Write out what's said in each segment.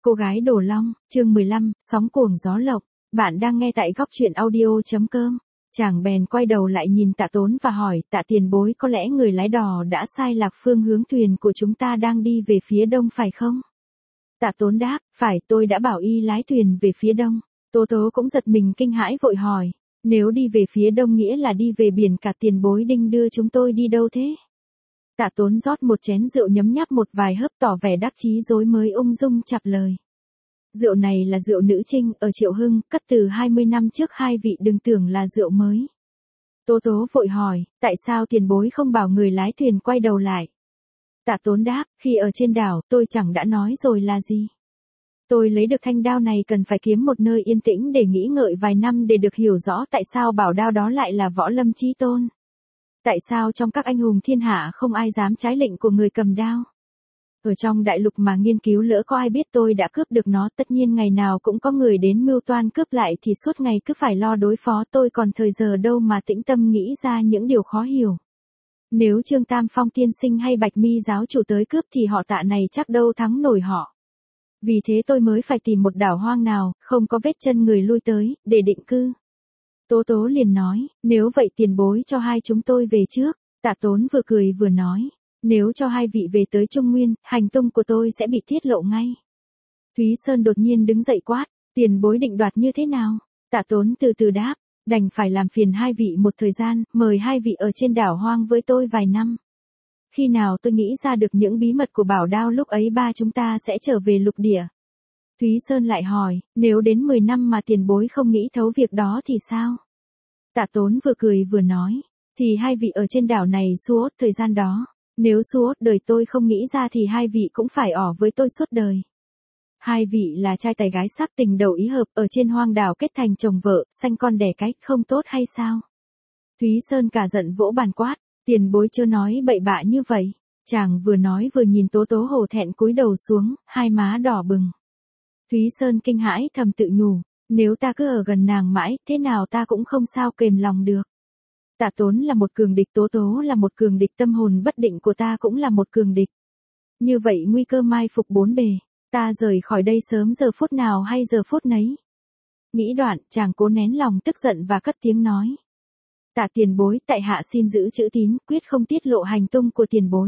Cô gái Đồ Long, chương 15, sóng cuồng gió lộng. Bạn đang nghe tại góc truyện audio.com. Chàng bèn quay đầu lại nhìn Tạ Tốn và hỏi, Tạ tiền bối, có lẽ người lái đò đã sai lạc phương hướng thuyền của chúng ta đang đi về phía đông phải không? Tạ Tốn đáp, phải, tôi đã bảo y lái thuyền về phía đông. Tố Tố cũng giật mình kinh hãi vội hỏi, nếu đi về phía đông nghĩa là đi về biển cả, tiền bối định đưa chúng tôi đi đâu thế? Tạ Tốn rót một chén rượu nhấm nháp một vài hớp tỏ vẻ đắc chí rồi mới ung dung chặp lời. Rượu này là rượu nữ trinh ở Triệu Hưng, cất từ 20 năm trước, hai vị đừng tưởng là rượu mới. Tố Tố vội hỏi, tại sao tiền bối không bảo người lái thuyền quay đầu lại? Tạ Tốn đáp, khi ở trên đảo, tôi chẳng đã nói rồi là gì? Tôi lấy được thanh đao này cần phải kiếm một nơi yên tĩnh để nghĩ ngợi vài năm để được hiểu rõ tại sao bảo đao đó lại là Võ Lâm chí tôn. Tại sao trong các anh hùng thiên hạ không ai dám trái lệnh của người cầm đao? Ở trong đại lục mà nghiên cứu, lỡ có ai biết tôi đã cướp được nó, tất nhiên ngày nào cũng có người đến mưu toan cướp lại thì suốt ngày cứ phải lo đối phó, tôi còn thời giờ đâu mà tĩnh tâm nghĩ ra những điều khó hiểu. Nếu Trương Tam Phong tiên sinh hay Bạch Mi giáo chủ tới cướp thì họ Tạ này chắc đâu thắng nổi họ. Vì thế tôi mới phải tìm một đảo hoang nào, không có vết chân người lui tới, để định cư. Tố Tố liền nói, nếu vậy tiền bối cho hai chúng tôi về trước. Tạ Tốn vừa cười vừa nói, nếu cho hai vị về tới Trung Nguyên, hành tung của tôi sẽ bị tiết lộ ngay. Thúy Sơn đột nhiên đứng dậy quát, tiền bối định đoạt như thế nào? Tạ Tốn từ từ đáp, đành phải làm phiền hai vị một thời gian, mời hai vị ở trên đảo hoang với tôi vài năm. Khi nào tôi nghĩ ra được những bí mật của bảo đao, lúc ấy ba chúng ta sẽ trở về lục địa. Thúy Sơn lại hỏi, nếu đến 10 năm mà tiền bối không nghĩ thấu việc đó thì sao? Tạ Tốn vừa cười vừa nói, thì hai vị ở trên đảo này suốt thời gian đó. Nếu suốt đời tôi không nghĩ ra thì hai vị cũng phải ở với tôi suốt đời. Hai vị là trai tài gái sắc tình đầu ý hợp, ở trên hoang đảo kết thành chồng vợ, sanh con đẻ cái, không tốt hay sao? Thúy Sơn cả giận vỗ bàn quát, tiền bối chưa nói bậy bạ như vậy. Chàng vừa nói vừa nhìn Tố Tố hổ thẹn cúi đầu xuống, hai má đỏ bừng. Thúy Sơn kinh hãi thầm tự nhủ, nếu ta cứ ở gần nàng mãi, thế nào ta cũng không sao kềm lòng được. Tạ Tốn là một cường địch, Tố Tố là một cường địch, tâm hồn bất định của ta cũng là một cường địch. Như vậy nguy cơ mai phục bốn bề, ta rời khỏi đây sớm giờ phút nào hay giờ phút nấy. Nghĩ đoạn, chàng cố nén lòng tức giận và cất tiếng nói. Tạ tiền bối, tại hạ xin giữ chữ tín, quyết không tiết lộ hành tung của tiền bối.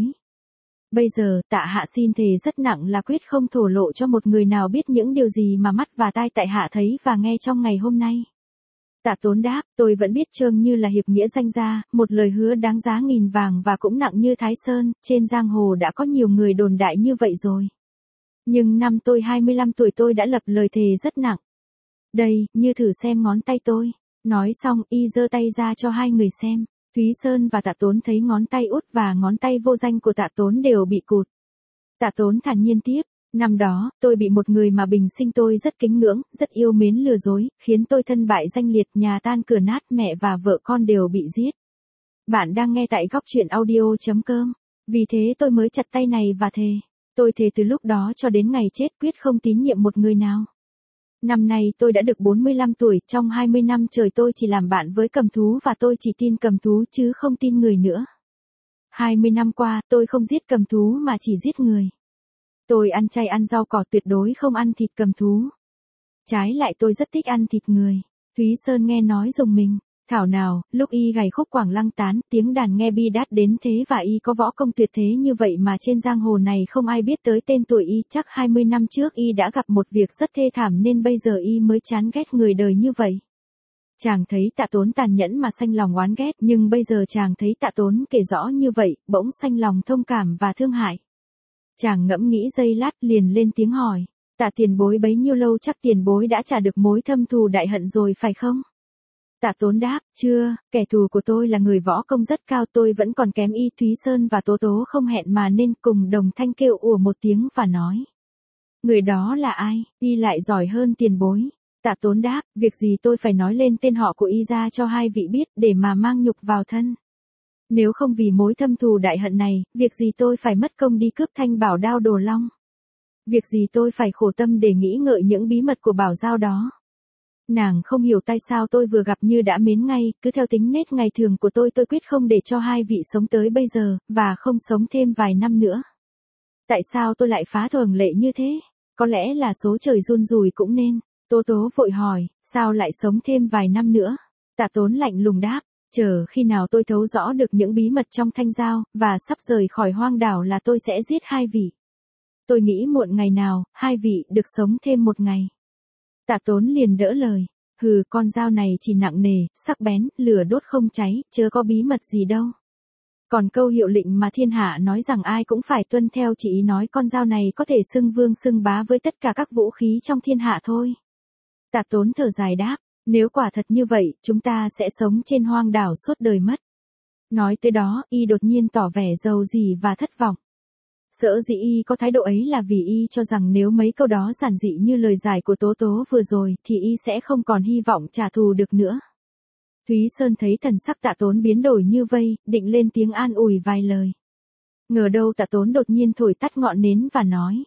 Bây giờ, tạ hạ xin thề rất nặng là quyết không thổ lộ cho một người nào biết những điều gì mà mắt và tai tại hạ thấy và nghe trong ngày hôm nay. Tạ Tốn đáp, tôi vẫn biết Trương Như là hiệp nghĩa danh gia, một lời hứa đáng giá nghìn vàng và cũng nặng như Thái Sơn, trên giang hồ đã có nhiều người đồn đại như vậy rồi. Nhưng năm tôi 25 tuổi tôi đã lập lời thề rất nặng. Đây, Như thử xem ngón tay tôi. Nói xong, y giơ tay ra cho hai người xem. Thúy Sơn và Tạ Tốn thấy ngón tay út và ngón tay vô danh của Tạ Tốn đều bị cụt. Tạ Tốn thản nhiên tiếp, năm đó, tôi bị một người mà bình sinh tôi rất kính ngưỡng, rất yêu mến lừa dối, khiến tôi thân bại danh liệt, nhà tan cửa nát, mẹ và vợ con đều bị giết. Bạn đang nghe tại góc truyện audio.com. Vì thế tôi mới chặt tay này và thề. Tôi thề từ lúc đó cho đến ngày chết quyết không tín nhiệm một người nào. Năm nay tôi đã được 45 tuổi, trong 20 năm trời tôi chỉ làm bạn với cầm thú và tôi chỉ tin cầm thú chứ không tin người nữa. 20 năm qua, tôi không giết cầm thú mà chỉ giết người. Tôi ăn chay ăn rau cỏ, tuyệt đối không ăn thịt cầm thú. Trái lại tôi rất thích ăn thịt người. Thúy Sơn nghe nói rùng mình. Thảo nào, lúc y gảy khúc Quảng Lăng tán, tiếng đàn nghe bi đát đến thế và y có võ công tuyệt thế như vậy mà trên giang hồ này không ai biết tới tên tuổi y, chắc 20 năm trước y đã gặp một việc rất thê thảm nên bây giờ y mới chán ghét người đời như vậy. Chàng thấy Tạ Tốn tàn nhẫn mà sanh lòng oán ghét, nhưng bây giờ chàng thấy Tạ Tốn kể rõ như vậy, bỗng sanh lòng thông cảm và thương hại. Chàng ngẫm nghĩ giây lát liền lên tiếng hỏi, Tạ tiền bối bấy nhiêu lâu chắc tiền bối đã trả được mối thâm thù đại hận rồi phải không? Tạ Tốn đáp, chưa, kẻ thù của tôi là người võ công rất cao, tôi vẫn còn kém y. Thúy Sơn và Tố Tố không hẹn mà nên cùng đồng thanh kêu ủa một tiếng và nói. Người đó là ai, y lại giỏi hơn tiền bối. Tạ Tốn đáp, việc gì tôi phải nói lên tên họ của y ra cho hai vị biết để mà mang nhục vào thân. Nếu không vì mối thâm thù đại hận này, việc gì tôi phải mất công đi cướp thanh bảo đao Đồ Long. Việc gì tôi phải khổ tâm để nghĩ ngợi những bí mật của bảo giao đó. Nàng không hiểu tại sao tôi vừa gặp như đã mến ngay, cứ theo tính nết ngày thường của tôi quyết không để cho hai vị sống tới bây giờ, và không sống thêm vài năm nữa. Tại sao tôi lại phá thường lệ như thế? Có lẽ là số trời run rủi cũng nên. Tố Tố vội hỏi, sao lại sống thêm vài năm nữa? Tạ Tốn lạnh lùng đáp, chờ khi nào tôi thấu rõ được những bí mật trong thanh giao, và sắp rời khỏi hoang đảo là tôi sẽ giết hai vị. Tôi nghĩ muộn ngày nào, hai vị được sống thêm một ngày. Tạ Tốn liền đỡ lời, hừ, con dao này chỉ nặng nề, sắc bén, lửa đốt không cháy, chớ có bí mật gì đâu. Còn câu hiệu lệnh mà thiên hạ nói rằng ai cũng phải tuân theo chỉ ý nói con dao này có thể xưng vương xưng bá với tất cả các vũ khí trong thiên hạ thôi. Tạ Tốn thở dài đáp, nếu quả thật như vậy, chúng ta sẽ sống trên hoang đảo suốt đời mất. Nói tới đó, y đột nhiên tỏ vẻ giàu dĩ và thất vọng. Sở dĩ y có thái độ ấy là vì y cho rằng nếu mấy câu đó giản dị như lời giải của Tố Tố vừa rồi thì y sẽ không còn hy vọng trả thù được nữa. Thúy Sơn thấy thần sắc Tạ Tốn biến đổi như vây, định lên tiếng an ủi vài lời. Ngờ đâu Tạ Tốn đột nhiên thổi tắt ngọn nến và nói.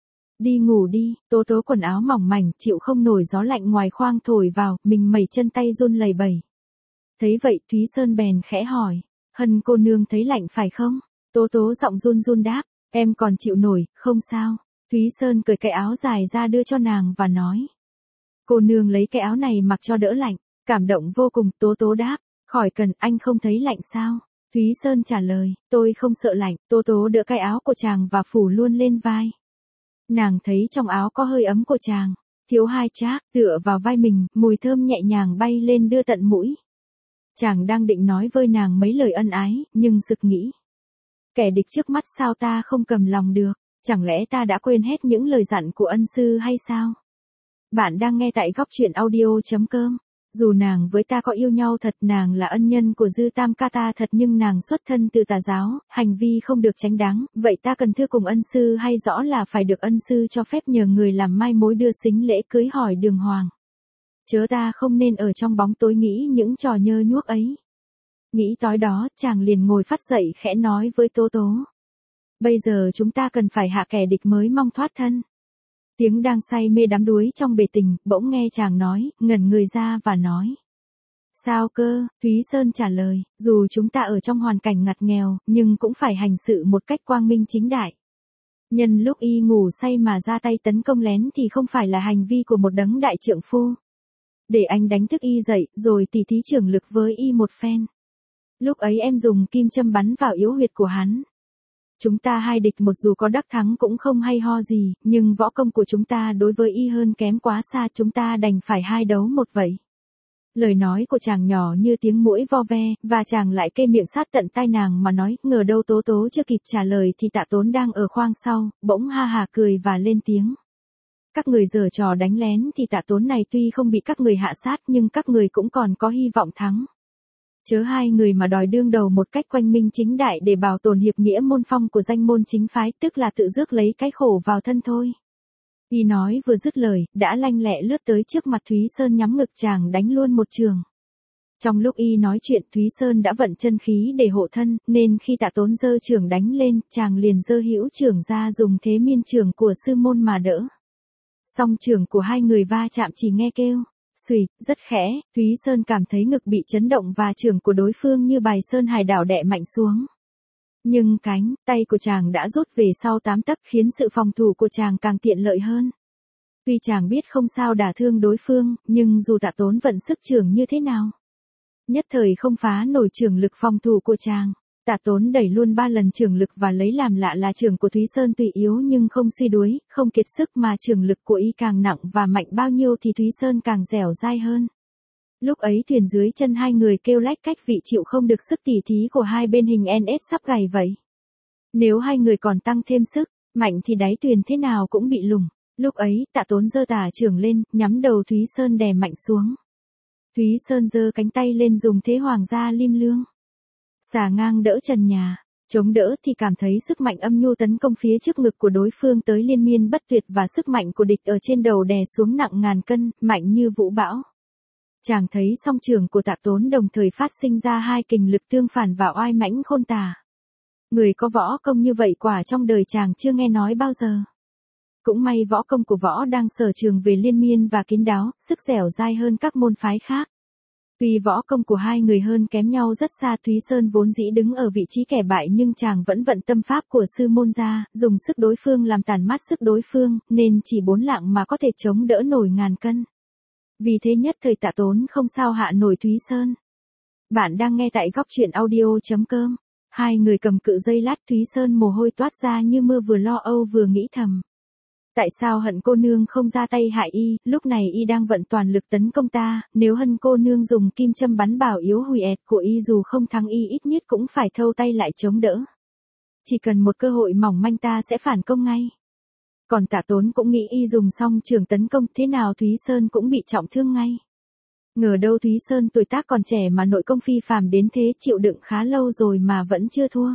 Đi ngủ đi, Tố Tố quần áo mỏng mảnh chịu không nổi gió lạnh ngoài khoang thổi vào, mình mẩy chân tay run lẩy bẩy. Thấy vậy Thúy Sơn bèn khẽ hỏi, Hân cô nương thấy lạnh phải không? Tố Tố giọng run run đáp, em còn chịu nổi, không sao. Thúy Sơn cởi cái áo dài ra đưa cho nàng và nói. Cô nương lấy cái áo này mặc cho đỡ lạnh. Cảm động vô cùng, Tố Tố đáp, khỏi cần, anh không thấy lạnh sao? Thúy Sơn trả lời, tôi không sợ lạnh. Tố Tố đỡ cái áo của chàng và phủ luôn lên vai. Nàng thấy trong áo có hơi ấm của chàng, thiếu hai trác, tựa vào vai mình, mùi thơm nhẹ nhàng bay lên đưa tận mũi. Chàng đang định nói với nàng mấy lời ân ái, nhưng sực nghĩ. Kẻ địch trước mắt sao ta không cầm lòng được, chẳng lẽ ta đã quên hết những lời dặn của ân sư hay sao? Bạn đang nghe tại góc truyện audio.com. Dù nàng với ta có yêu nhau thật, nàng là ân nhân của Dư Tam ca ta thật, nhưng nàng xuất thân từ tà giáo, hành vi không được chánh đáng, vậy ta cần thưa cùng ân sư hay rõ là phải được ân sư cho phép nhờ người làm mai mối đưa sính lễ cưới hỏi đường hoàng. Chớ ta không nên ở trong bóng tối nghĩ những trò nhơ nhuốc ấy. Nghĩ tối đó, chàng liền ngồi phắt dậy khẽ nói với Tố Tố. Bây giờ chúng ta cần phải hạ kẻ địch mới mong thoát thân. Tiếng đang say mê đắm đuối trong bể tình, bỗng nghe chàng nói, ngẩn người ra và nói. Sao cơ? Thúy Sơn trả lời, dù chúng ta ở trong hoàn cảnh ngặt nghèo, nhưng cũng phải hành sự một cách quang minh chính đại. Nhân lúc y ngủ say mà ra tay tấn công lén thì không phải là hành vi của một đấng đại trượng phu. Để anh đánh thức y dậy, rồi tỉ thí trưởng lực với y một phen. Lúc ấy em dùng kim châm bắn vào yếu huyệt của hắn. Chúng ta hai địch một dù có đắc thắng cũng không hay ho gì, nhưng võ công của chúng ta đối với y hơn kém quá xa, chúng ta đành phải hai đấu một vậy. Lời nói của chàng nhỏ như tiếng muỗi vo ve, và chàng lại kê miệng sát tận tai nàng mà nói, ngờ đâu Tố Tố chưa kịp trả lời thì Tạ Tốn đang ở khoang sau, bỗng ha hà cười và lên tiếng. Các người giở trò đánh lén thì Tạ Tốn này tuy không bị các người hạ sát nhưng các người cũng còn có hy vọng thắng. Chớ hai người mà đòi đương đầu một cách quanh minh chính đại để bảo tồn hiệp nghĩa môn phong của danh môn chính phái, tức là tự rước lấy cái khổ vào thân thôi. Y nói vừa dứt lời, đã lanh lẹ lướt tới trước mặt Thúy Sơn nhắm ngực chàng đánh luôn một trường. Trong lúc y nói chuyện Thúy Sơn đã vận chân khí để hộ thân, nên khi Tạ Tốn giơ trường đánh lên, chàng liền giơ hữu trường ra dùng thế miên trường của sư môn mà đỡ. Song trường của hai người va chạm chỉ nghe kêu. Xùy, rất khẽ, Thúy Sơn cảm thấy ngực bị chấn động và trường của đối phương như bài sơn hải đảo đè mạnh xuống. Nhưng cánh tay của chàng đã rút về sau 8 tấc khiến sự phòng thủ của chàng càng tiện lợi hơn. Tuy chàng biết không sao đả thương đối phương, nhưng dù Tạ Tốn vận sức trường như thế nào, nhất thời không phá nổi trường lực phòng thủ của chàng. Tạ Tốn đẩy luôn 3 lần trường lực và lấy làm lạ là trường của Thúy Sơn tuy yếu nhưng không suy đuối, không kiệt sức mà trường lực của y càng nặng và mạnh bao nhiêu thì Thúy Sơn càng dẻo dai hơn. Lúc ấy thuyền dưới chân hai người kêu lách cách vị chịu không được sức tỉ thí của hai bên hình NS sắp gầy vậy. Nếu hai người còn tăng thêm sức, mạnh thì đáy thuyền thế nào cũng bị lủng. Lúc ấy Tạ Tốn giơ tả trường lên, nhắm đầu Thúy Sơn đè mạnh xuống. Thúy Sơn giơ cánh tay lên dùng thế hoàng gia lim lương. Xà ngang đỡ trần nhà, chống đỡ thì cảm thấy sức mạnh âm nhu tấn công phía trước ngực của đối phương tới liên miên bất tuyệt và sức mạnh của địch ở trên đầu đè xuống nặng ngàn cân, mạnh như vũ bão. Chàng thấy song trường của Tạ Tốn đồng thời phát sinh ra hai kình lực tương phản và oai mãnh khôn tả. Người có võ công như vậy quả trong đời chàng chưa nghe nói bao giờ. Cũng may võ công của võ đang sở trường về liên miên và kín đáo, sức dẻo dai hơn các môn phái khác. Tuy võ công của hai người hơn kém nhau rất xa, Thúy Sơn vốn dĩ đứng ở vị trí kẻ bại, nhưng chàng vẫn vận tâm pháp của sư môn ra, dùng sức đối phương làm tàn mát sức đối phương, nên chỉ 4 lạng mà có thể chống đỡ nổi ngàn cân. Vì thế nhất thời Tạ Tốn không sao hạ nổi Thúy Sơn. Bạn đang nghe tại góc truyện audio.com. Hai người cầm cự giây lát, Thúy Sơn mồ hôi toát ra như mưa, vừa lo âu vừa nghĩ thầm. Tại sao Hận cô nương không ra tay hại y, lúc này y đang vận toàn lực tấn công ta, nếu Hân cô nương dùng kim châm bắn bảo yếu hủy ẹt của y, dù không thắng y ít nhất cũng phải thâu tay lại chống đỡ. Chỉ cần một cơ hội mỏng manh ta sẽ phản công ngay. Còn Tạ Tốn cũng nghĩ y dùng xong trường tấn công, thế nào Thúy Sơn cũng bị trọng thương ngay. Ngờ đâu Thúy Sơn tuổi tác còn trẻ mà nội công phi phàm đến thế, chịu đựng khá lâu rồi mà vẫn chưa thua.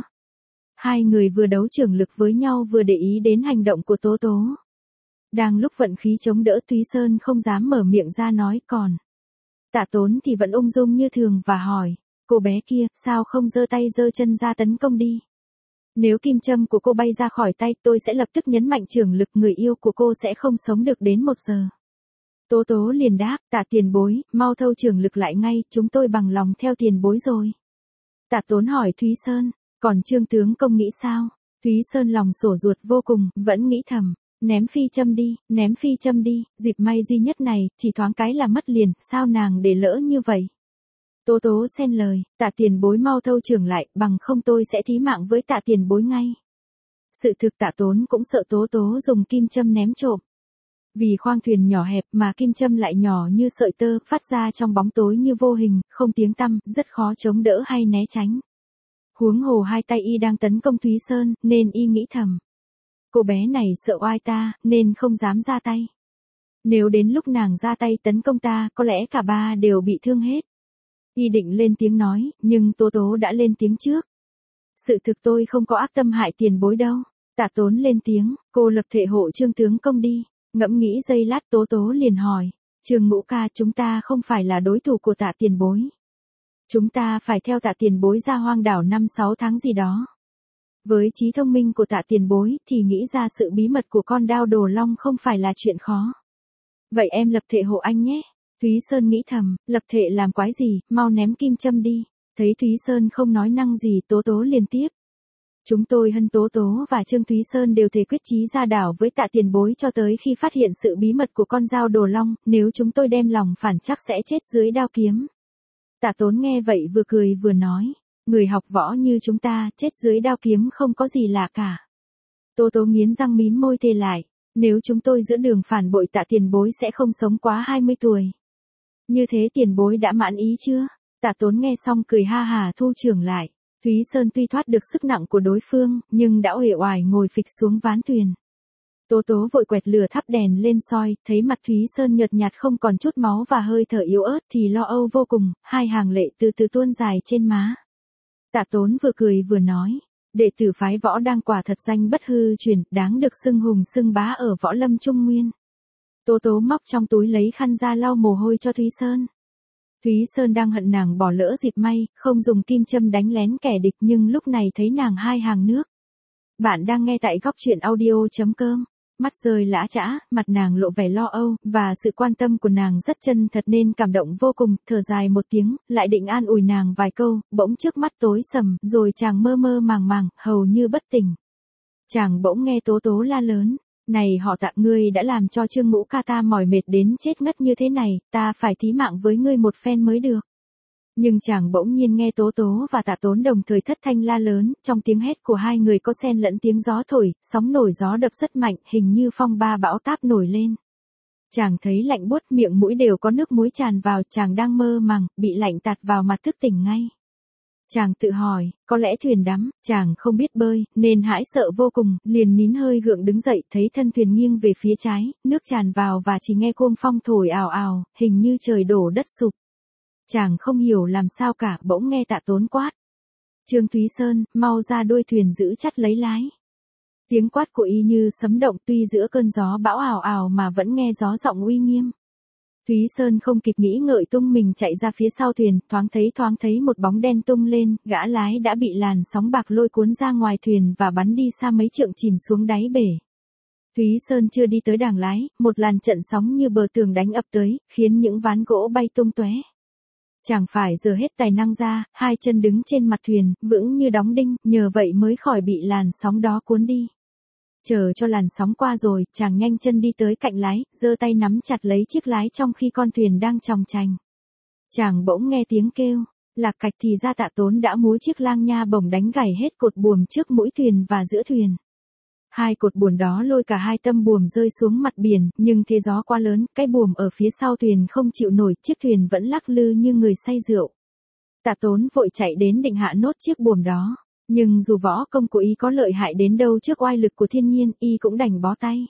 Hai người vừa đấu trưởng lực với nhau vừa để ý đến hành động của Tố Tố. Đang lúc vận khí chống đỡ, Thúy Sơn không dám mở miệng ra nói, còn Tạ Tốn thì vẫn ung dung như thường và hỏi, cô bé kia, sao không giơ tay giơ chân ra tấn công đi? Nếu kim châm của cô bay ra khỏi tay, tôi sẽ lập tức nhấn mạnh trưởng lực, người yêu của cô sẽ không sống được đến 1 giờ. Tố Tố liền đáp, Tạ tiền bối, mau thâu trưởng lực lại ngay, chúng tôi bằng lòng theo tiền bối rồi. Tạ Tốn hỏi Thúy Sơn, còn Trương tướng công nghĩ sao? Thúy Sơn lòng sổ ruột vô cùng, vẫn nghĩ thầm. Ném phi châm đi, ném phi châm đi, dịp may duy nhất này, chỉ thoáng cái là mất liền, sao nàng để lỡ như vậy? Tố Tố xen lời, Tạ tiền bối mau thâu trưởng lại, bằng không tôi sẽ thí mạng với Tạ tiền bối ngay. Sự thực Tạ Tốn cũng sợ Tố Tố dùng kim châm ném trộm. Vì khoang thuyền nhỏ hẹp mà kim châm lại nhỏ như sợi tơ, phát ra trong bóng tối như vô hình, không tiếng tăm, rất khó chống đỡ hay né tránh. Huống hồ hai tay y đang tấn công Thúy Sơn, nên y nghĩ thầm. Cô bé này sợ oai ta, nên không dám ra tay. Nếu đến lúc nàng ra tay tấn công ta, có lẽ cả ba đều bị thương hết. Y định lên tiếng nói, nhưng Tố Tố đã lên tiếng trước. Sự thực tôi không có ác tâm hại tiền bối đâu. Tạ Tốn lên tiếng, cô lập thệ hộ Trương tướng công đi. Ngẫm nghĩ giây lát, Tố Tố liền hỏi, Trương ngũ ca, chúng ta không phải là đối thủ của Tạ tiền bối. Chúng ta phải theo Tạ tiền bối ra hoang đảo 5-6 tháng gì đó. Với trí thông minh của Tạ tiền bối thì nghĩ ra sự bí mật của con đao đồ long không phải là chuyện khó. Vậy em lập thệ hộ anh nhé. Thúy Sơn nghĩ thầm, lập thệ làm quái gì, mau ném kim châm đi. Thấy Thúy Sơn không nói năng gì, Tố Tố liên tiếp. Chúng tôi Hân Tố Tố và Trương Thúy Sơn đều thề quyết chí ra đảo với Tạ tiền bối cho tới khi phát hiện sự bí mật của con dao đồ long, nếu chúng tôi đem lòng phản chắc sẽ chết dưới đao kiếm. Tạ Tốn nghe vậy vừa cười vừa nói. Người học võ như chúng ta, chết dưới đao kiếm không có gì lạ cả. Tố Tố nghiến răng mím môi thề lại, nếu chúng tôi giữa đường phản bội Tạ tiền bối sẽ không sống quá 20 tuổi. Như thế tiền bối đã mãn ý chưa? Tạ Tốn nghe xong cười ha hà thu trưởng lại. Thúy Sơn tuy thoát được sức nặng của đối phương, nhưng đã uể oải ngồi phịch xuống ván thuyền. Tố Tố vội quẹt lửa thắp đèn lên soi, thấy mặt Thúy Sơn nhợt nhạt không còn chút máu và hơi thở yếu ớt thì lo âu vô cùng, hai hàng lệ từ từ tuôn dài trên má. Tạ Tốn vừa cười vừa nói, đệ tử phái võ đang quả thật danh bất hư truyền, đáng được xưng hùng xưng bá ở võ lâm Trung Nguyên. Tố Tố móc trong túi lấy khăn ra lau mồ hôi cho Thúy Sơn. Thúy Sơn đang hận nàng bỏ lỡ dịp may, không dùng kim châm đánh lén kẻ địch, nhưng lúc này thấy nàng hai hàng nước. Bạn đang nghe tại góc truyện audio.com. Mắt rơi lã chã, mặt nàng lộ vẻ lo âu, và sự quan tâm của nàng rất chân thật nên cảm động vô cùng, thở dài một tiếng, lại định an ủi nàng vài câu, bỗng trước mắt tối sầm, rồi chàng mơ mơ màng màng, hầu như bất tỉnh. Chàng bỗng nghe Tố Tố la lớn, này họ Tạ, ngươi đã làm cho Trương ngũ ca ta mỏi mệt đến chết ngất như thế này, ta phải thí mạng với ngươi một phen mới được. Nhưng chàng bỗng nhiên nghe Tố Tố và Tạ Tốn đồng thời thất thanh la lớn, trong tiếng hét của hai người có xen lẫn tiếng gió thổi, sóng nổi gió đập rất mạnh, hình như phong ba bão táp nổi lên. Chàng thấy lạnh buốt, miệng mũi đều có nước muối tràn vào, chàng đang mơ màng, bị lạnh tạt vào mặt thức tỉnh ngay. Chàng tự hỏi, có lẽ thuyền đắm, chàng không biết bơi, nên hãi sợ vô cùng, liền nín hơi gượng đứng dậy, thấy thân thuyền nghiêng về phía trái, nước tràn vào và chỉ nghe cuông phong thổi ào ào, hình như trời đổ đất sụp. Chàng không hiểu làm sao cả, bỗng nghe Tạ Tốn quát. Trương Thúy Sơn, mau ra đuôi thuyền giữ chặt lấy lái. Tiếng quát của y như sấm động, tuy giữa cơn gió bão ào ào mà vẫn nghe gió giọng uy nghiêm. Thúy Sơn không kịp nghĩ ngợi tung mình chạy ra phía sau thuyền, thoáng thấy một bóng đen tung lên, gã lái đã bị làn sóng bạc lôi cuốn ra ngoài thuyền và bắn đi xa mấy trượng chìm xuống đáy bể. Thúy Sơn chưa đi tới đàng lái, một làn trận sóng như bờ tường đánh ập tới, khiến những ván gỗ bay tung tóe. Chàng phải giở hết tài năng ra, hai chân đứng trên mặt thuyền, vững như đóng đinh, nhờ vậy mới khỏi bị làn sóng đó cuốn đi. Chờ cho làn sóng qua rồi, chàng nhanh chân đi tới cạnh lái, giơ tay nắm chặt lấy chiếc lái trong khi con thuyền đang chòng chành. Chàng bỗng nghe tiếng kêu, lạc cạch thì ra Tạ Tốn đã múa chiếc lang nha bổng đánh gãy hết cột buồm trước mũi thuyền và giữa thuyền. Hai cột buồm đó lôi cả hai tâm buồm rơi xuống mặt biển, nhưng thế gió quá lớn, cái buồm ở phía sau thuyền không chịu nổi, chiếc thuyền vẫn lắc lư như người say rượu. Tạ Tốn vội chạy đến định hạ nốt chiếc buồm đó, nhưng dù võ công của y có lợi hại đến đâu trước oai lực của thiên nhiên, y cũng đành bó tay.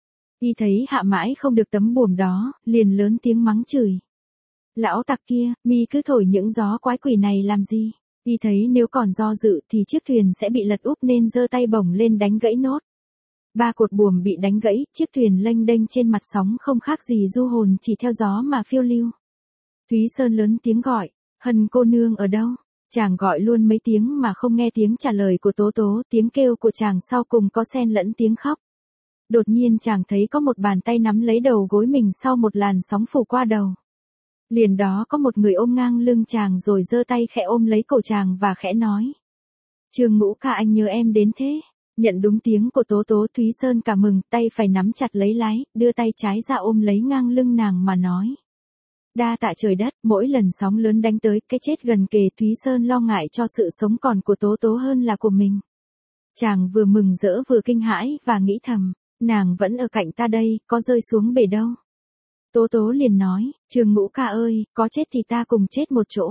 Y thấy hạ mãi không được tấm buồm đó, liền lớn tiếng mắng chửi. Lão tặc kia, mi cứ thổi những gió quái quỷ này làm gì? Y thấy nếu còn do dự thì chiếc thuyền sẽ bị lật úp nên giơ tay bổng lên đánh gãy nốt. Ba cột buồm bị đánh gãy, chiếc thuyền lênh đênh trên mặt sóng không khác gì du hồn chỉ theo gió mà phiêu lưu. Thúy Sơn lớn tiếng gọi, Hân cô nương ở đâu? Chàng gọi luôn mấy tiếng mà không nghe tiếng trả lời của Tố Tố, tiếng kêu của chàng sau cùng có xen lẫn tiếng khóc. Đột nhiên chàng thấy có một bàn tay nắm lấy đầu gối mình sau một làn sóng phủ qua đầu. Liền đó có một người ôm ngang lưng chàng rồi giơ tay khẽ ôm lấy cổ chàng và khẽ nói. Trương Ngũ ca anh nhớ em đến thế. Nhận đúng tiếng của Tố Tố, Thúy Sơn cả mừng, tay phải nắm chặt lấy lái, đưa tay trái ra ôm lấy ngang lưng nàng mà nói. Đa tạ trời đất, mỗi lần sóng lớn đánh tới, cái chết gần kề, Thúy Sơn lo ngại cho sự sống còn của Tố Tố hơn là của mình. Chàng vừa mừng rỡ vừa kinh hãi và nghĩ thầm, nàng vẫn ở cạnh ta đây, có rơi xuống bể đâu. Tố Tố liền nói, Trương Ngũ ca ơi, có chết thì ta cùng chết một chỗ.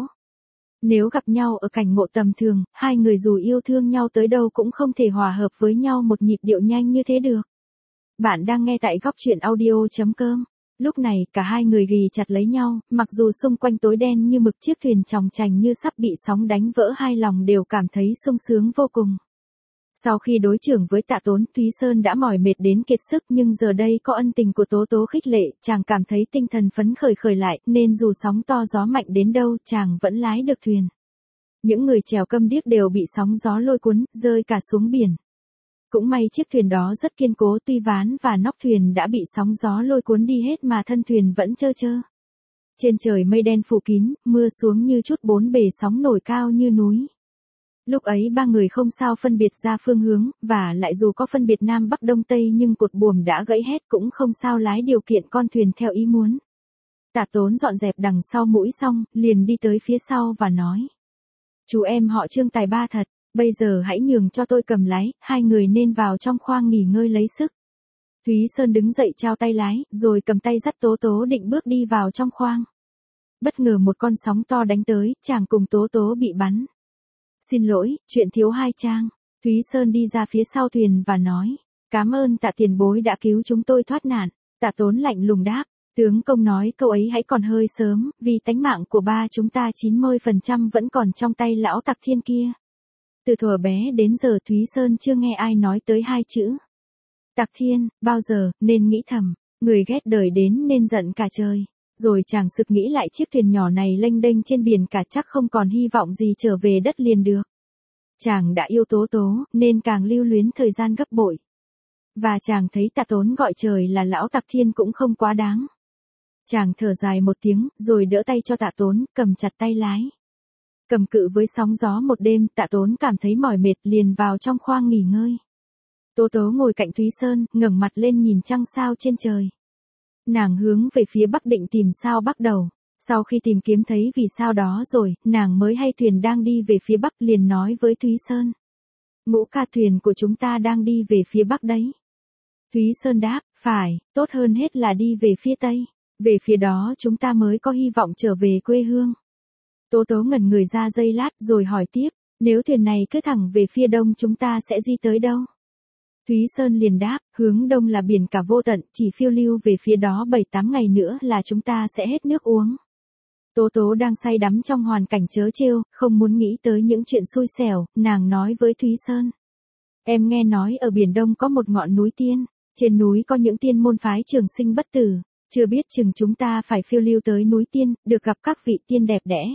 Nếu gặp nhau ở cảnh ngộ tầm thường, hai người dù yêu thương nhau tới đâu cũng không thể hòa hợp với nhau một nhịp điệu nhanh như thế được. Bạn đang nghe tại góc truyện audio.com. Lúc này, cả hai người ghì chặt lấy nhau, mặc dù xung quanh tối đen như mực, chiếc thuyền chòng chành như sắp bị sóng đánh vỡ, hai lòng đều cảm thấy sung sướng vô cùng. Sau khi đối chưởng với Tạ Tốn, Thúy Sơn đã mỏi mệt đến kiệt sức, nhưng giờ đây có ân tình của Tố Tố khích lệ, chàng cảm thấy tinh thần phấn khởi lại, nên dù sóng to gió mạnh đến đâu, chàng vẫn lái được thuyền. Những người chèo câm điếc đều bị sóng gió lôi cuốn, rơi cả xuống biển. Cũng may chiếc thuyền đó rất kiên cố, tuy ván và nóc thuyền đã bị sóng gió lôi cuốn đi hết mà thân thuyền vẫn trơ trơ. Trên trời mây đen phủ kín, mưa xuống như chút, bốn bề sóng nổi cao như núi. Lúc ấy ba người không sao phân biệt ra phương hướng, và lại dù có phân biệt Nam Bắc Đông Tây nhưng cột buồm đã gãy hết cũng không sao lái điều kiện con thuyền theo ý muốn. Tạ Tốn dọn dẹp đằng sau mũi xong, liền đi tới phía sau và nói. Chú em họ Trương tài ba thật, bây giờ hãy nhường cho tôi cầm lái, hai người nên vào trong khoang nghỉ ngơi lấy sức. Thúy Sơn đứng dậy trao tay lái, rồi cầm tay dắt Tố Tố định bước đi vào trong khoang. Bất ngờ một con sóng to đánh tới, chàng cùng Tố Tố bị bắn. Xin lỗi, chuyện thiếu hai trang. Thúy Sơn đi ra phía sau thuyền và nói. Cảm ơn Tạ tiền bối đã cứu chúng tôi thoát nạn. Tạ Tốn lạnh lùng đáp. Tướng công nói câu ấy hãy còn hơi sớm, vì tánh mạng của ba chúng ta 90% vẫn còn trong tay lão tặc thiên kia. Từ thuở bé đến giờ Thúy Sơn chưa nghe ai nói tới hai chữ. Tặc thiên, bao giờ, nên nghĩ thầm. Người ghét đời đến nên giận cả trời. Rồi chàng sực nghĩ lại chiếc thuyền nhỏ này lênh đênh trên biển cả chắc không còn hy vọng gì trở về đất liền được. Chàng đã yêu Tố Tố, nên càng lưu luyến thời gian gấp bội. Và chàng thấy Tạ Tốn gọi trời là lão tặc thiên cũng không quá đáng. Chàng thở dài một tiếng, rồi đỡ tay cho Tạ Tốn, cầm chặt tay lái. Cầm cự với sóng gió một đêm, Tạ Tốn cảm thấy mỏi mệt liền vào trong khoang nghỉ ngơi. Tố Tố ngồi cạnh Thúy Sơn, ngẩng mặt lên nhìn trăng sao trên trời. Nàng hướng về phía bắc định tìm sao bắc đầu. Sau khi tìm kiếm thấy vì sao đó rồi, nàng mới hay thuyền đang đi về phía bắc, liền nói với Thúy Sơn. Ngũ ca, thuyền của chúng ta đang đi về phía bắc đấy. Thúy Sơn đáp, phải, tốt hơn hết là đi về phía tây. Về phía đó chúng ta mới có hy vọng trở về quê hương. Tố Tố ngẩn người ra giây lát rồi hỏi tiếp, nếu thuyền này cứ thẳng về phía đông chúng ta sẽ đi tới đâu? Thúy Sơn liền đáp, hướng đông là biển cả vô tận, chỉ phiêu lưu về phía đó 7-8 ngày nữa là chúng ta sẽ hết nước uống. Tố Tố đang say đắm trong hoàn cảnh trớ trêu, không muốn nghĩ tới những chuyện xui xẻo, nàng nói với Thúy Sơn. Em nghe nói ở biển Đông có một ngọn núi tiên, trên núi có những tiên môn phái trường sinh bất tử, chưa biết chừng chúng ta phải phiêu lưu tới núi tiên, được gặp các vị tiên đẹp đẽ.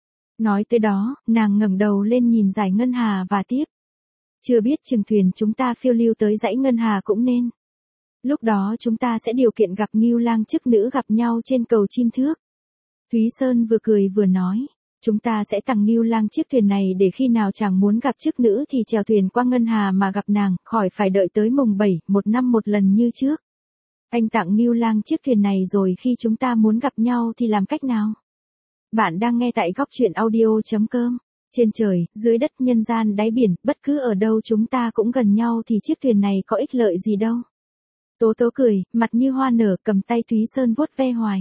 Nói tới đó, nàng ngẩng đầu lên nhìn dải ngân hà và tiếp. Chưa biết chừng thuyền chúng ta phiêu lưu tới dãy ngân hà cũng nên. Lúc đó chúng ta sẽ điều kiện gặp Ngưu Lang chức nữ gặp nhau trên cầu Chim Thước. Thúy Sơn vừa cười vừa nói. Chúng ta sẽ tặng Ngưu Lang chiếc thuyền này để khi nào chàng muốn gặp chức nữ thì chèo thuyền qua Ngân Hà mà gặp nàng, khỏi phải đợi tới mùng 7, một năm một lần như trước. Anh tặng Ngưu Lang chiếc thuyền này rồi khi chúng ta muốn gặp nhau thì làm cách nào? Bạn đang nghe tại góc truyện audio.com. Trên trời, dưới đất, nhân gian, đáy biển, bất cứ ở đâu chúng ta cũng gần nhau thì chiếc thuyền này có ích lợi gì đâu. Tố Tố cười, mặt như hoa nở, cầm tay Thúy Sơn vuốt ve hoài.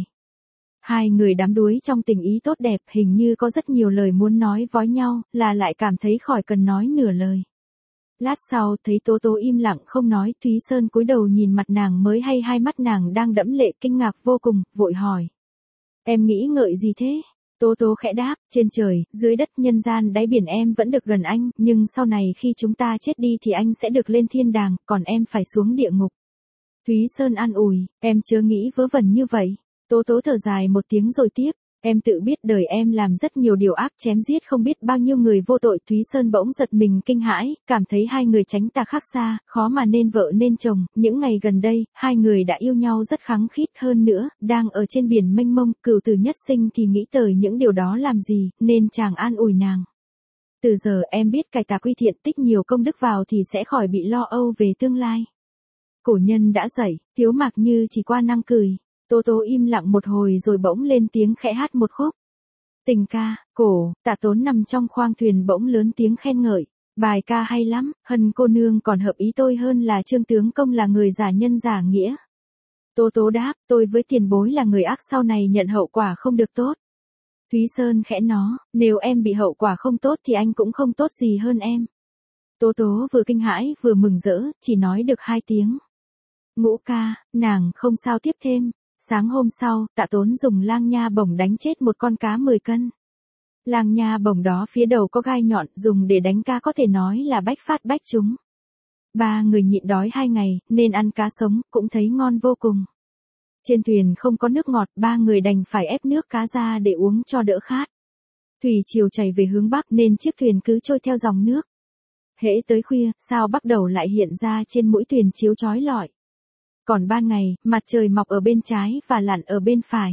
Hai người đắm đuối trong tình ý tốt đẹp, hình như có rất nhiều lời muốn nói với nhau, là lại cảm thấy khỏi cần nói nửa lời. Lát sau thấy Tố Tố im lặng không nói, Thúy Sơn cúi đầu nhìn mặt nàng mới hay hai mắt nàng đang đẫm lệ kinh ngạc vô cùng, vội hỏi. Em nghĩ ngợi gì thế? Tố Tố khẽ đáp, trên trời, dưới đất, nhân gian, đáy biển em vẫn được gần anh, nhưng sau này khi chúng ta chết đi thì anh sẽ được lên thiên đàng, còn em phải xuống địa ngục. Thúy Sơn an ủi, em chớ nghĩ vớ vẩn như vậy. Tố Tố thở dài một tiếng rồi tiếp, em tự biết đời em làm rất nhiều điều ác, chém giết không biết bao nhiêu người vô tội. Thúy Sơn bỗng giật mình kinh hãi, cảm thấy hai người tránh tà khác xa, khó mà nên vợ nên chồng. Những ngày gần đây, hai người đã yêu nhau rất khăng khít, hơn nữa, đang ở trên biển mênh mông, cửu tử nhất sinh thì nghĩ tới những điều đó làm gì, nên chàng an ủi nàng. Từ giờ em biết cải tà quy thiện, tích nhiều công đức vào thì sẽ khỏi bị lo âu về tương lai. Cổ nhân đã dạy, Tiếu Mạc Như chỉ qua năng cười. Tố Tố im lặng một hồi rồi bỗng lên tiếng khẽ hát một khúc. Tình ca, cổ, Tạ Tốn nằm trong khoang thuyền bỗng lớn tiếng khen ngợi. Bài ca hay lắm, Hân cô nương còn hợp ý tôi hơn là Trương tướng công là người giả nhân giả nghĩa. Tố Tố đáp, tôi với tiền bối là người ác sau này nhận hậu quả không được tốt. Thúy Sơn khẽ nó, nếu em bị hậu quả không tốt thì anh cũng không tốt gì hơn em. Tố Tố vừa kinh hãi vừa mừng rỡ, chỉ nói được 2 tiếng. Ngũ ca, nàng không sao tiếp thêm. Sáng hôm sau, Tạ Tốn dùng lang nha bổng đánh chết một con cá 10 cân. Lang nha bổng đó phía đầu có gai nhọn, dùng để đánh cá có thể nói là bách phát bách trúng. Ba người nhịn đói 2 ngày, nên ăn cá sống, cũng thấy ngon vô cùng. Trên thuyền không có nước ngọt, ba người đành phải ép nước cá ra để uống cho đỡ khát. Thủy triều chảy về hướng bắc nên chiếc thuyền cứ trôi theo dòng nước. Hễ tới khuya, sao bắt đầu lại hiện ra trên mũi thuyền chiếu chói lọi. Còn ban ngày, mặt trời mọc ở bên trái và lặn ở bên phải.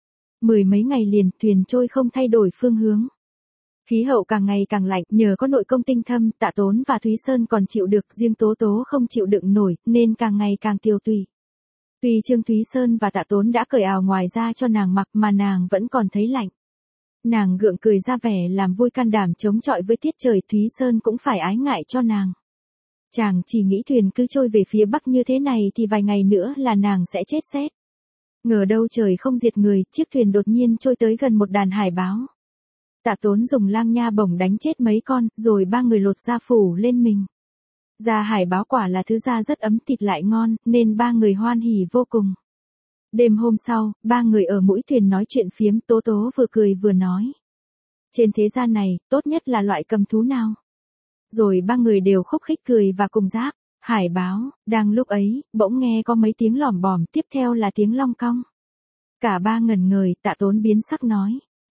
10 mấy ngày liền, thuyền trôi không thay đổi phương hướng. Khí hậu càng ngày càng lạnh, nhờ có nội công tinh thâm, Tạ Tốn và Thúy Sơn còn chịu được, riêng Tố Tố không chịu đựng nổi, nên càng ngày càng tiều tụy. Tuy Trương Thúy Sơn và Tạ Tốn đã cởi áo ngoài ra cho nàng mặc mà nàng vẫn còn thấy lạnh. Nàng gượng cười ra vẻ làm vui can đảm chống chọi với tiết trời, Thúy Sơn cũng phải ái ngại cho nàng. Chàng chỉ nghĩ thuyền cứ trôi về phía bắc như thế này thì vài ngày nữa là nàng sẽ chết rét. Ngờ đâu trời không diệt người, chiếc thuyền đột nhiên trôi tới gần một đàn hải báo. Tạ Tốn dùng lang nha bổng đánh chết mấy con, rồi ba người lột da phủ lên mình. Da hải báo quả là thứ da rất ấm, thịt lại ngon, nên ba người hoan hỉ vô cùng. Đêm hôm sau, ba người ở mũi thuyền nói chuyện phiếm, Tố Tố vừa cười vừa nói. Trên thế gian này, tốt nhất là loại cầm thú nào? Rồi ba người đều khúc khích cười và cùng giáp. Hải báo, đang lúc ấy, bỗng nghe có mấy tiếng lỏm bòm, tiếp theo là tiếng long cong. Cả ba ngẩn người, Tạ Tốn biến sắc nói.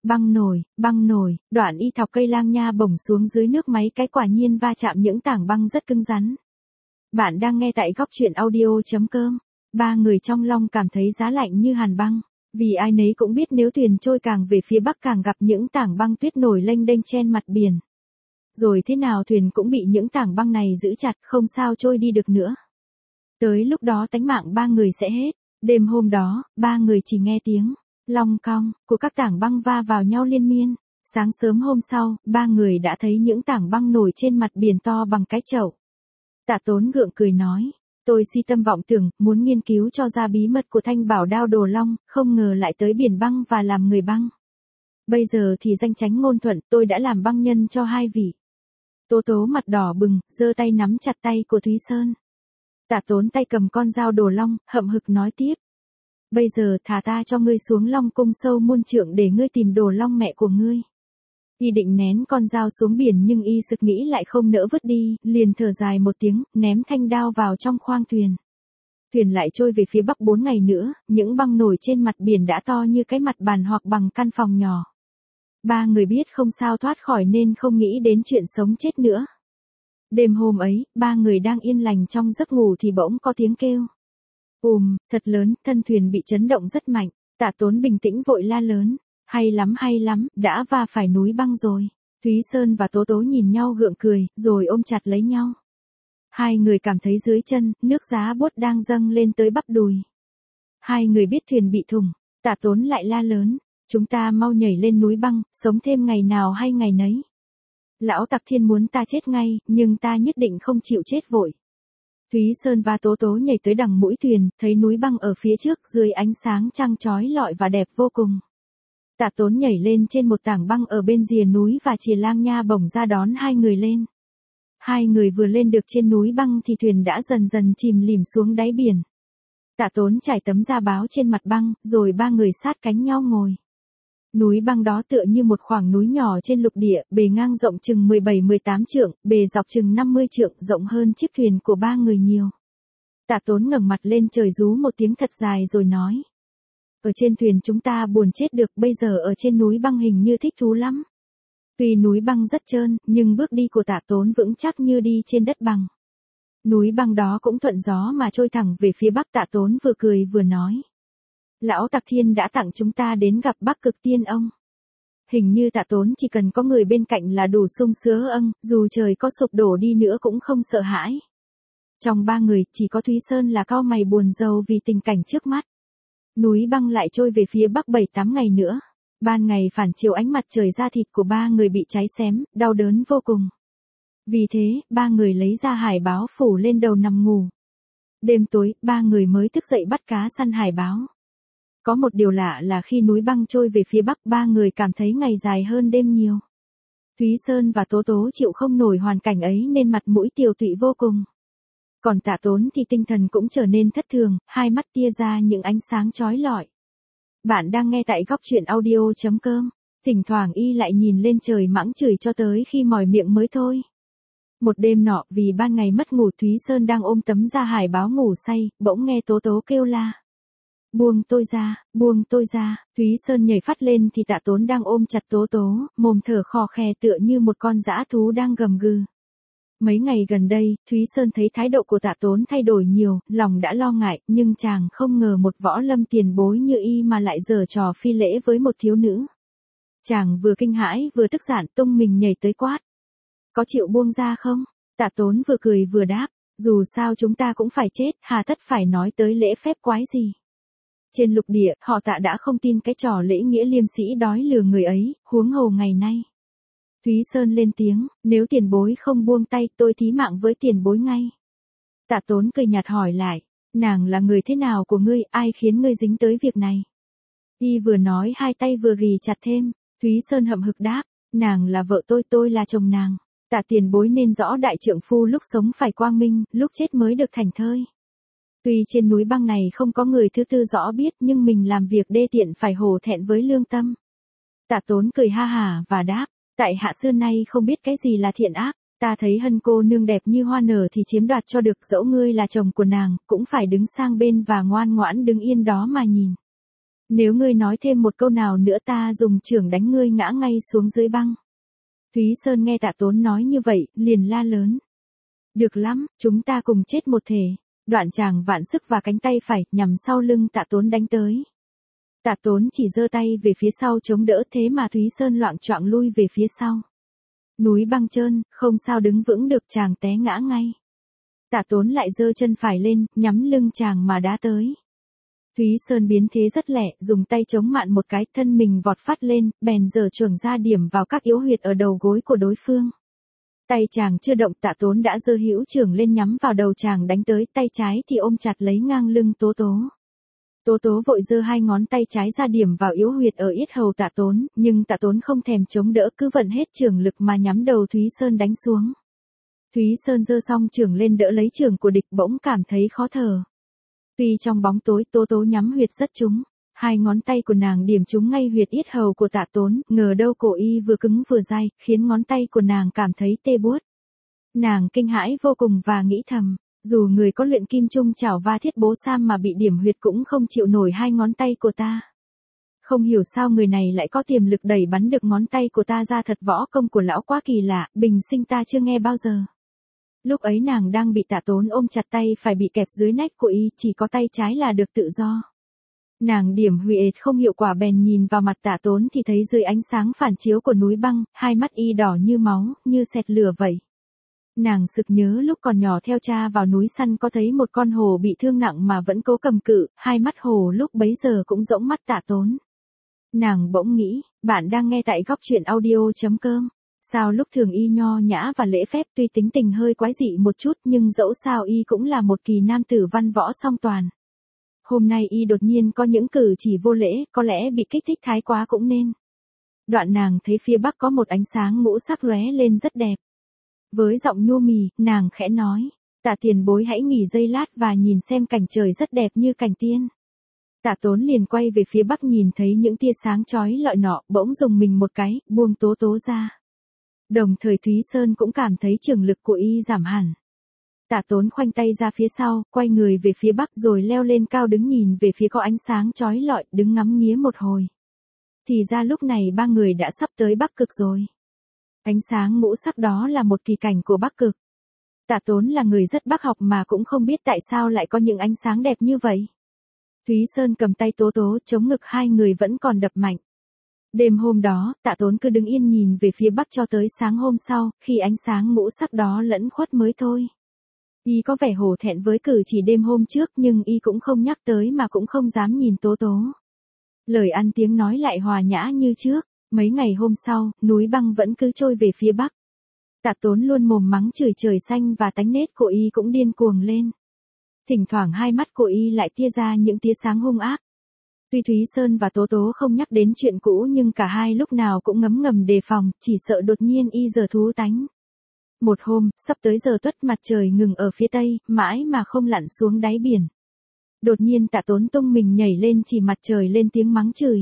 Băng nổi, đoạn y thọc cây lang nha bổng xuống dưới nước máy cái quả nhiên va chạm những tảng băng rất cứng rắn. Bạn đang nghe tại góc truyện audio.com. Ba người trong long cảm thấy giá lạnh như hàn băng. Vì ai nấy cũng biết nếu thuyền trôi càng về phía bắc càng gặp những tảng băng tuyết nổi lênh đênh trên mặt biển. Rồi thế nào thuyền cũng bị những tảng băng này giữ chặt, không sao trôi đi được nữa. Tới lúc đó tánh mạng ba người sẽ hết. Đêm hôm đó, ba người chỉ nghe tiếng long cong của các tảng băng va vào nhau liên miên. Sáng sớm hôm sau, ba người đã thấy những tảng băng nổi trên mặt biển to bằng cái chậu. Tạ Tốn gượng cười nói, tôi si tâm vọng tưởng, muốn nghiên cứu cho ra bí mật của thanh bảo đao Đồ Long, không ngờ lại tới biển băng và làm người băng. Bây giờ thì danh chánh ngôn thuận, tôi đã làm băng nhân cho hai vị. Tố Tố mặt đỏ bừng, giơ tay nắm chặt tay của Thúy Sơn. Tạ Tốn tay cầm con dao Đồ Long, hậm hực nói tiếp. Bây giờ thả ta cho ngươi xuống Long cung sâu muôn trượng để ngươi tìm Đồ Long mẹ của ngươi. Y định nén con dao xuống biển nhưng y sực nghĩ lại không nỡ vứt đi, liền thở dài một tiếng, ném thanh đao vào trong khoang thuyền. Thuyền lại trôi về phía bắc 4 ngày nữa, những băng nổi trên mặt biển đã to như cái mặt bàn hoặc bằng căn phòng nhỏ. Ba người biết không sao thoát khỏi nên không nghĩ đến chuyện sống chết nữa. Đêm hôm ấy, ba người đang yên lành trong giấc ngủ thì bỗng có tiếng kêu. Thật lớn, thân thuyền bị chấn động rất mạnh. Tạ Tốn bình tĩnh vội la lớn. hay lắm, đã va phải núi băng rồi. Thúy Sơn và Tố Tố nhìn nhau gượng cười, rồi ôm chặt lấy nhau. Hai người cảm thấy dưới chân, nước giá buốt đang dâng lên tới bắp đùi. Hai người biết thuyền bị thủng, Tạ Tốn lại la lớn, chúng ta mau nhảy lên núi băng, sống thêm ngày nào hay ngày nấy. Lão Tặc Thiên muốn ta chết ngay, nhưng ta nhất định không chịu chết vội. Thúy Sơn và Tố Tố nhảy tới đằng mũi thuyền, thấy núi băng ở phía trước dưới ánh sáng trăng chói lọi và đẹp vô cùng. Tạ Tốn nhảy lên trên một tảng băng ở bên rìa núi và Chìa Lang Nha bổng ra đón hai người lên. Hai người vừa lên được trên núi băng thì thuyền đã dần dần chìm lìm xuống đáy biển. Tạ Tốn trải tấm da báo trên mặt băng, rồi ba người sát cánh nhau ngồi. Núi băng đó tựa như một khoảng núi nhỏ trên lục địa, bề ngang rộng chừng 17-18 trượng, bề dọc chừng 50 trượng, rộng hơn chiếc thuyền của ba người nhiều. Tạ Tốn ngẩng mặt lên trời rú một tiếng thật dài rồi nói. Ở trên thuyền chúng ta buồn chết được, bây giờ ở trên núi băng hình như thích thú lắm. Tuy núi băng rất trơn, nhưng bước đi của Tạ Tốn vững chắc như đi trên đất bằng. Núi băng đó cũng thuận gió mà trôi thẳng về phía bắc. Tạ Tốn vừa cười vừa nói. Lão Tặc Thiên đã tặng chúng ta đến gặp Bắc Cực Tiên ông. Hình như Tạ Tốn chỉ cần có người bên cạnh là đủ sung sướng âng, dù trời có sụp đổ đi nữa cũng không sợ hãi. Trong ba người, chỉ có Thúy Sơn là cau mày buồn rầu vì tình cảnh trước mắt. Núi băng lại trôi về phía bắc 7-8 ngày nữa. Ban ngày phản chiếu ánh mặt trời, da thịt của ba người bị cháy xém, đau đớn vô cùng. Vì thế, ba người lấy ra hải báo phủ lên đầu nằm ngủ. Đêm tối, ba người mới thức dậy bắt cá săn hải báo. Có một điều lạ là khi núi băng trôi về phía bắc, ba người cảm thấy ngày dài hơn đêm nhiều. Thúy Sơn và Tố Tố chịu không nổi hoàn cảnh ấy nên mặt mũi tiều tụy vô cùng. Còn Tạ Tốn thì tinh thần cũng trở nên thất thường, hai mắt tia ra những ánh sáng chói lọi. Bạn đang nghe tại góc truyện audio.com. Thỉnh thoảng y lại nhìn lên trời mắng chửi cho tới khi mỏi miệng mới thôi. Một đêm nọ, vì ban ngày mất ngủ, Thúy Sơn đang ôm tấm da hải báo ngủ say, bỗng nghe Tố Tố kêu la. Buông tôi ra, buông tôi ra. Thúy Sơn nhảy phát lên thì Tạ Tốn đang ôm chặt Tố Tố, mồm thở khò khè tựa như một con dã thú đang gầm gừ. Mấy ngày gần đây, Thúy Sơn thấy thái độ của Tạ Tốn thay đổi nhiều, lòng đã lo ngại, nhưng chàng không ngờ một võ lâm tiền bối như y mà lại giở trò phi lễ với một thiếu nữ. Chàng vừa kinh hãi vừa tức giận, tung mình nhảy tới quát. Có chịu buông ra không? Tạ Tốn vừa cười vừa đáp, dù sao chúng ta cũng phải chết, hà tất phải nói tới lễ phép quái gì. Trên lục địa, họ Tạ đã không tin cái trò lễ nghĩa liêm sĩ đói lừa người ấy, huống hồ ngày nay. Thúy Sơn lên tiếng, nếu tiền bối không buông tay tôi thí mạng với tiền bối ngay. Tạ Tốn cười nhạt hỏi lại, nàng là người thế nào của ngươi, ai khiến ngươi dính tới việc này? Y vừa nói hai tay vừa ghì chặt thêm, Thúy Sơn hậm hực đáp, nàng là vợ tôi là chồng nàng. Tạ tiền bối nên rõ đại trượng phu lúc sống phải quang minh, lúc chết mới được thảnh thơi. Tuy trên núi băng này không có người thứ tư rõ biết nhưng mình làm việc đê tiện phải hổ thẹn với lương tâm. Tạ Tốn cười ha hả và đáp, tại hạ xưa nay không biết cái gì là thiện ác, ta thấy Hân cô nương đẹp như hoa nở thì chiếm đoạt cho được, dẫu ngươi là chồng của nàng, cũng phải đứng sang bên và ngoan ngoãn đứng yên đó mà nhìn. Nếu ngươi nói thêm một câu nào nữa ta dùng chưởng đánh ngươi ngã ngay xuống dưới băng. Thúy Sơn nghe Tạ Tốn nói như vậy, liền la lớn. Được lắm, chúng ta cùng chết một thể. Đoạn chàng vạn sức và cánh tay phải, nhằm sau lưng Tạ Tốn đánh tới. Tạ Tốn chỉ giơ tay về phía sau chống đỡ, thế mà Thúy Sơn loạng choạng lui về phía sau. Núi băng trơn, không sao đứng vững được, chàng té ngã ngay. Tạ Tốn lại giơ chân phải lên, nhắm lưng chàng mà đá tới. Thúy Sơn biến thế rất lẹ, dùng tay chống mạn một cái, thân mình vọt phát lên, bèn giở chưởng ra điểm vào các yếu huyệt ở đầu gối của đối phương. Tay chàng chưa động, Tạ Tốn đã giơ hữu chưởng lên nhắm vào đầu chàng đánh tới, tay trái thì ôm chặt lấy ngang lưng Tố Tố. Tố Tố vội giơ hai ngón tay trái ra điểm vào yếu huyệt ở yết hầu Tạ Tốn, nhưng Tạ Tốn không thèm chống đỡ, cứ vận hết chưởng lực mà nhắm đầu Thúy Sơn đánh xuống. Thúy Sơn giơ xong chưởng lên đỡ lấy chưởng của địch, bỗng cảm thấy khó thở. Tuy trong bóng tối, Tố Tố nhắm huyệt rất trúng. Hai ngón tay của nàng điểm trúng ngay huyệt yết hầu của Tạ Tốn, ngờ đâu cổ y vừa cứng vừa dai, khiến ngón tay của nàng cảm thấy tê buốt. Nàng kinh hãi vô cùng và nghĩ thầm, dù người có luyện kim trung chảo va thiết bố sam mà bị điểm huyệt cũng không chịu nổi hai ngón tay của ta. Không hiểu sao người này lại có tiềm lực đẩy bắn được ngón tay của ta ra, thật võ công của lão quá kỳ lạ, bình sinh ta chưa nghe bao giờ. Lúc ấy nàng đang bị Tạ Tốn ôm chặt, tay phải bị kẹp dưới nách của y, chỉ có tay trái là được tự do. Nàng điểm huyệt không hiệu quả bèn nhìn vào mặt Tạ Tốn thì thấy dưới ánh sáng phản chiếu của núi băng, hai mắt y đỏ như máu, như sệt lửa vậy. Nàng sực nhớ lúc còn nhỏ theo cha vào núi săn có thấy một con hổ bị thương nặng mà vẫn cố cầm cự, hai mắt hổ lúc bấy giờ cũng rỗng mắt Tạ Tốn. Nàng bỗng nghĩ, bạn đang nghe tại góc truyện audio.com. Sao lúc thường y nho nhã và lễ phép, tuy tính tình hơi quái dị một chút nhưng dẫu sao y cũng là một kỳ nam tử văn võ song toàn. Hôm nay y đột nhiên có những cử chỉ vô lễ, có lẽ bị kích thích thái quá cũng nên. Đoạn nàng thấy phía bắc có một ánh sáng ngũ sắc lóe lên rất đẹp. Với giọng nhu mì, nàng khẽ nói, Tạ tiền bối hãy nghỉ giây lát và nhìn xem cảnh trời rất đẹp như cảnh tiên. Tạ Tốn liền quay về phía bắc nhìn thấy những tia sáng chói lọi nọ, bỗng dùng mình một cái, buông Tố Tố ra. Đồng thời Thúy Sơn cũng cảm thấy trường lực của y giảm hẳn. Tạ Tốn khoanh tay ra phía sau, quay người về phía bắc rồi leo lên cao đứng nhìn về phía có ánh sáng chói lọi, đứng ngắm nghía một hồi. Thì ra lúc này ba người đã sắp tới Bắc Cực rồi. Ánh sáng ngũ sắc đó là một kỳ cảnh của Bắc Cực. Tạ Tốn là người rất bác học mà cũng không biết tại sao lại có những ánh sáng đẹp như vậy. Thúy Sơn cầm tay Tố Tố chống ngực, hai người vẫn còn đập mạnh. Đêm hôm đó, Tạ Tốn cứ đứng yên nhìn về phía bắc cho tới sáng hôm sau, khi ánh sáng ngũ sắc đó lẫn khuất mới thôi. Y có vẻ hổ thẹn với cử chỉ đêm hôm trước nhưng y cũng không nhắc tới mà cũng không dám nhìn Tố Tố. Lời ăn tiếng nói lại hòa nhã như trước. Mấy ngày hôm sau, núi băng vẫn cứ trôi về phía bắc. Tạ Tốn luôn mồm mắng chửi trời xanh và tánh nết của y cũng điên cuồng lên. Thỉnh thoảng hai mắt của y lại tia ra những tia sáng hung ác. Tuy Thúy Sơn và Tố Tố không nhắc đến chuyện cũ nhưng cả hai lúc nào cũng ngấm ngầm đề phòng, chỉ sợ đột nhiên y giở thú tánh. Một hôm, sắp tới giờ tuất, mặt trời ngừng ở phía tây, mãi mà không lặn xuống đáy biển. Đột nhiên Tạ Tốn tung mình nhảy lên chỉ mặt trời lên tiếng mắng chửi.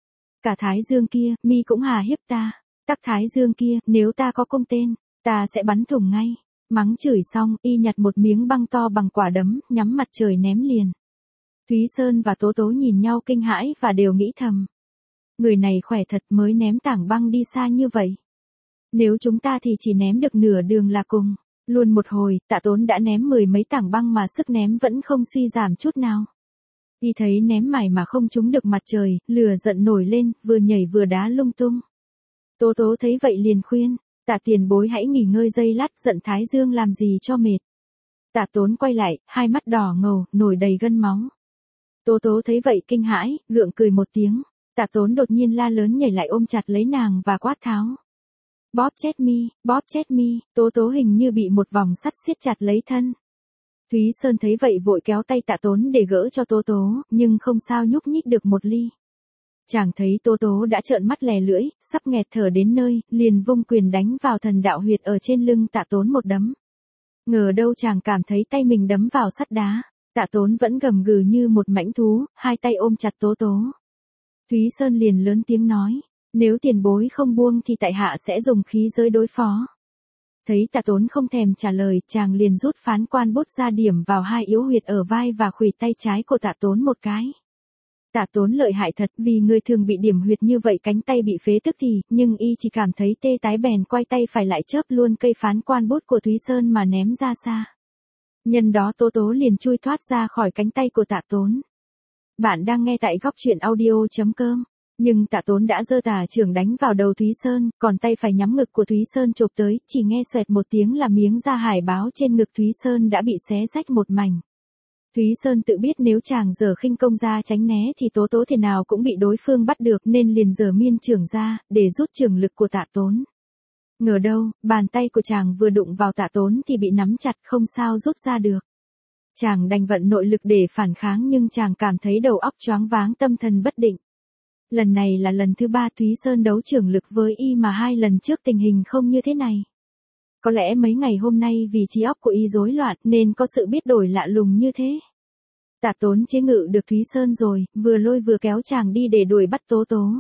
Cả Thái Dương kia, mi cũng hà hiếp ta. Các Thái Dương kia, nếu ta có công tên, ta sẽ bắn thủng ngay. Mắng chửi xong, y nhặt một miếng băng to bằng quả đấm, nhắm mặt trời ném liền. Thúy Sơn và Tố Tố nhìn nhau kinh hãi và đều nghĩ thầm. Người này khỏe thật mới ném tảng băng đi xa như vậy. Nếu chúng ta thì chỉ ném được nửa đường là cùng. Luôn một hồi, Tạ Tốn đã ném 10 mấy tảng băng mà sức ném vẫn không suy giảm chút nào. Y thấy ném mải mà không trúng được mặt trời, lửa giận nổi lên, vừa nhảy vừa đá lung tung. Tố Tố thấy vậy liền khuyên, Tạ tiền bối hãy nghỉ ngơi giây lát, giận Thái Dương làm gì cho mệt. Tạ Tốn quay lại, hai mắt đỏ ngầu, nổi đầy gân máu. Tố Tố thấy vậy kinh hãi, gượng cười một tiếng. Tạ Tốn đột nhiên la lớn nhảy lại ôm chặt lấy nàng và quát tháo. Bóp chết mi, Tố Tố hình như bị một vòng sắt siết chặt lấy thân. Thúy Sơn thấy vậy vội kéo tay Tạ Tốn để gỡ cho Tố Tố, nhưng không sao nhúc nhích được một ly. Chàng thấy Tố Tố đã trợn mắt lè lưỡi, sắp nghẹt thở đến nơi, liền vung quyền đánh vào thần đạo huyệt ở trên lưng Tạ Tốn một đấm. Ngờ đâu chàng cảm thấy tay mình đấm vào sắt đá. Tạ Tốn vẫn gầm gừ như một mãnh thú, hai tay ôm chặt Tố Tố. Thúy Sơn liền lớn tiếng nói, nếu tiền bối không buông thì tại hạ sẽ dùng khí giới đối phó. Thấy Tạ Tốn không thèm trả lời, chàng liền rút phán quan bút ra điểm vào hai yếu huyệt ở vai và khuỷu tay trái của Tạ Tốn một cái. Tạ Tốn lợi hại thật, vì người thường bị điểm huyệt như vậy cánh tay bị phế tức thì, nhưng y chỉ cảm thấy tê tái bèn quay tay phải lại chớp luôn cây phán quan bút của Thúy Sơn mà ném ra xa. Nhân đó Tố Tố liền chui thoát ra khỏi cánh tay của Tạ Tốn. Bạn đang nghe tại góc truyện audio.com. Nhưng Tạ Tốn đã giơ tà chưởng đánh vào đầu Thúy Sơn, còn tay phải nhắm ngực của Thúy Sơn chộp tới, chỉ nghe xoẹt một tiếng là miếng da hải báo trên ngực Thúy Sơn đã bị xé rách một mảnh. Thúy Sơn tự biết nếu chàng giở khinh công ra tránh né thì Tố Tố thế nào cũng bị đối phương bắt được nên liền giở miên chưởng ra, để rút chưởng lực của Tạ Tốn. Ngờ đâu, bàn tay của chàng vừa đụng vào Tạ Tốn thì bị nắm chặt không sao rút ra được. Chàng đành vận nội lực để phản kháng nhưng chàng cảm thấy đầu óc choáng váng, tâm thần bất định. Lần này là lần thứ 3 Thúy Sơn đấu chưởng lực với y mà 2 lần trước tình hình không như thế này. Có lẽ mấy ngày hôm nay vì trí óc của y rối loạn nên có sự biết đổi lạ lùng như thế. Tạ Tốn chế ngự được Thúy Sơn rồi, vừa lôi vừa kéo chàng đi để đuổi bắt Tố Tố.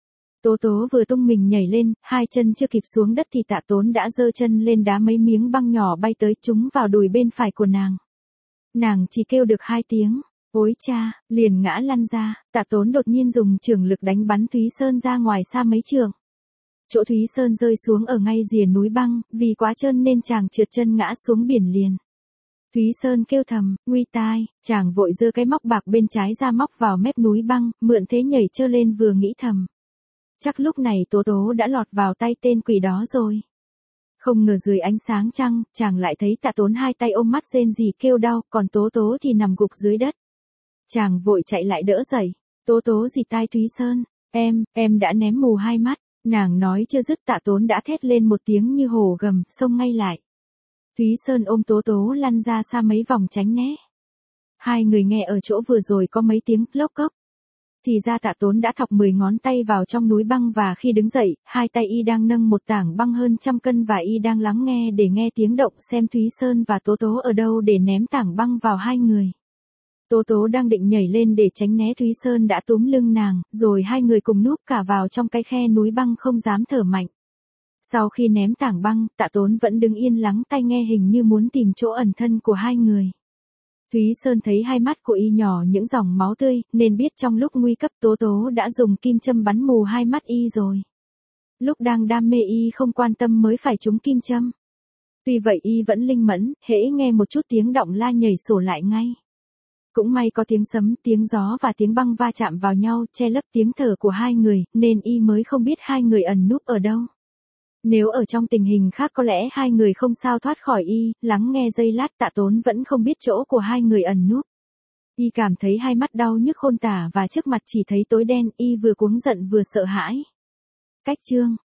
Tố Tố vừa tung mình nhảy lên, hai chân chưa kịp xuống đất thì Tạ Tốn đã giơ chân lên đá mấy miếng băng nhỏ bay tới trúng vào đùi bên phải của nàng. Nàng chỉ kêu được 2 tiếng, ối cha, liền ngã lăn ra. Tạ Tốn đột nhiên dùng chưởng lực đánh bắn Thúy Sơn ra ngoài xa mấy trượng. Chỗ Thúy Sơn rơi xuống ở ngay rìa núi băng, vì quá trơn nên chàng trượt chân ngã xuống biển liền. Thúy Sơn kêu thầm, nguy tai, chàng vội giơ cái móc bạc bên trái ra móc vào mép núi băng, mượn thế nhảy trơ lên vừa nghĩ thầm. Chắc lúc này Tố Tố đã lọt vào tay tên quỷ đó rồi. Không ngờ dưới ánh sáng trăng, chàng lại thấy Tạ Tốn hai tay ôm mắt rên rỉ kêu đau, còn Tố Tố thì nằm gục dưới đất. Chàng vội chạy lại đỡ dậy. Tố Tố rì tai Thúy Sơn, em đã ném mù hai mắt. Nàng nói chưa dứt Tạ Tốn đã thét lên một tiếng như hổ gầm, xông ngay lại. Thúy Sơn ôm Tố Tố lăn ra xa mấy vòng tránh né. Hai người nghe ở chỗ vừa rồi có mấy tiếng lốc cốc. Thì ra Tạ Tốn đã thọc 10 ngón tay vào trong núi băng và khi đứng dậy, hai tay y đang nâng một tảng băng hơn 100 cân và y đang lắng nghe để nghe tiếng động xem Thúy Sơn và Tố Tố ở đâu để ném tảng băng vào hai người. Tố Tố đang định nhảy lên để tránh né Thúy Sơn đã túm lưng nàng, rồi hai người cùng núp cả vào trong cái khe núi băng không dám thở mạnh. Sau khi ném tảng băng, Tạ Tốn vẫn đứng yên lắng tai nghe hình như muốn tìm chỗ ẩn thân của hai người. Thúy Sơn thấy hai mắt của y nhỏ những dòng máu tươi, nên biết trong lúc nguy cấp Tố Tố đã dùng kim châm bắn mù hai mắt y rồi. Lúc đang đam mê y không quan tâm mới phải trúng kim châm. Tuy vậy y vẫn linh mẫn, hễ nghe một chút tiếng động la nhảy sổ lại ngay. Cũng may có tiếng sấm, tiếng gió và tiếng băng va chạm vào nhau che lấp tiếng thở của hai người, nên y mới không biết hai người ẩn núp ở đâu. Nếu ở trong tình hình khác có lẽ hai người không sao thoát khỏi y, lắng nghe giây lát Tạ Tốn vẫn không biết chỗ của hai người ẩn núp. Y cảm thấy hai mắt đau nhức khôn tả và trước mặt chỉ thấy tối đen, y vừa cuống giận vừa sợ hãi. Cách chương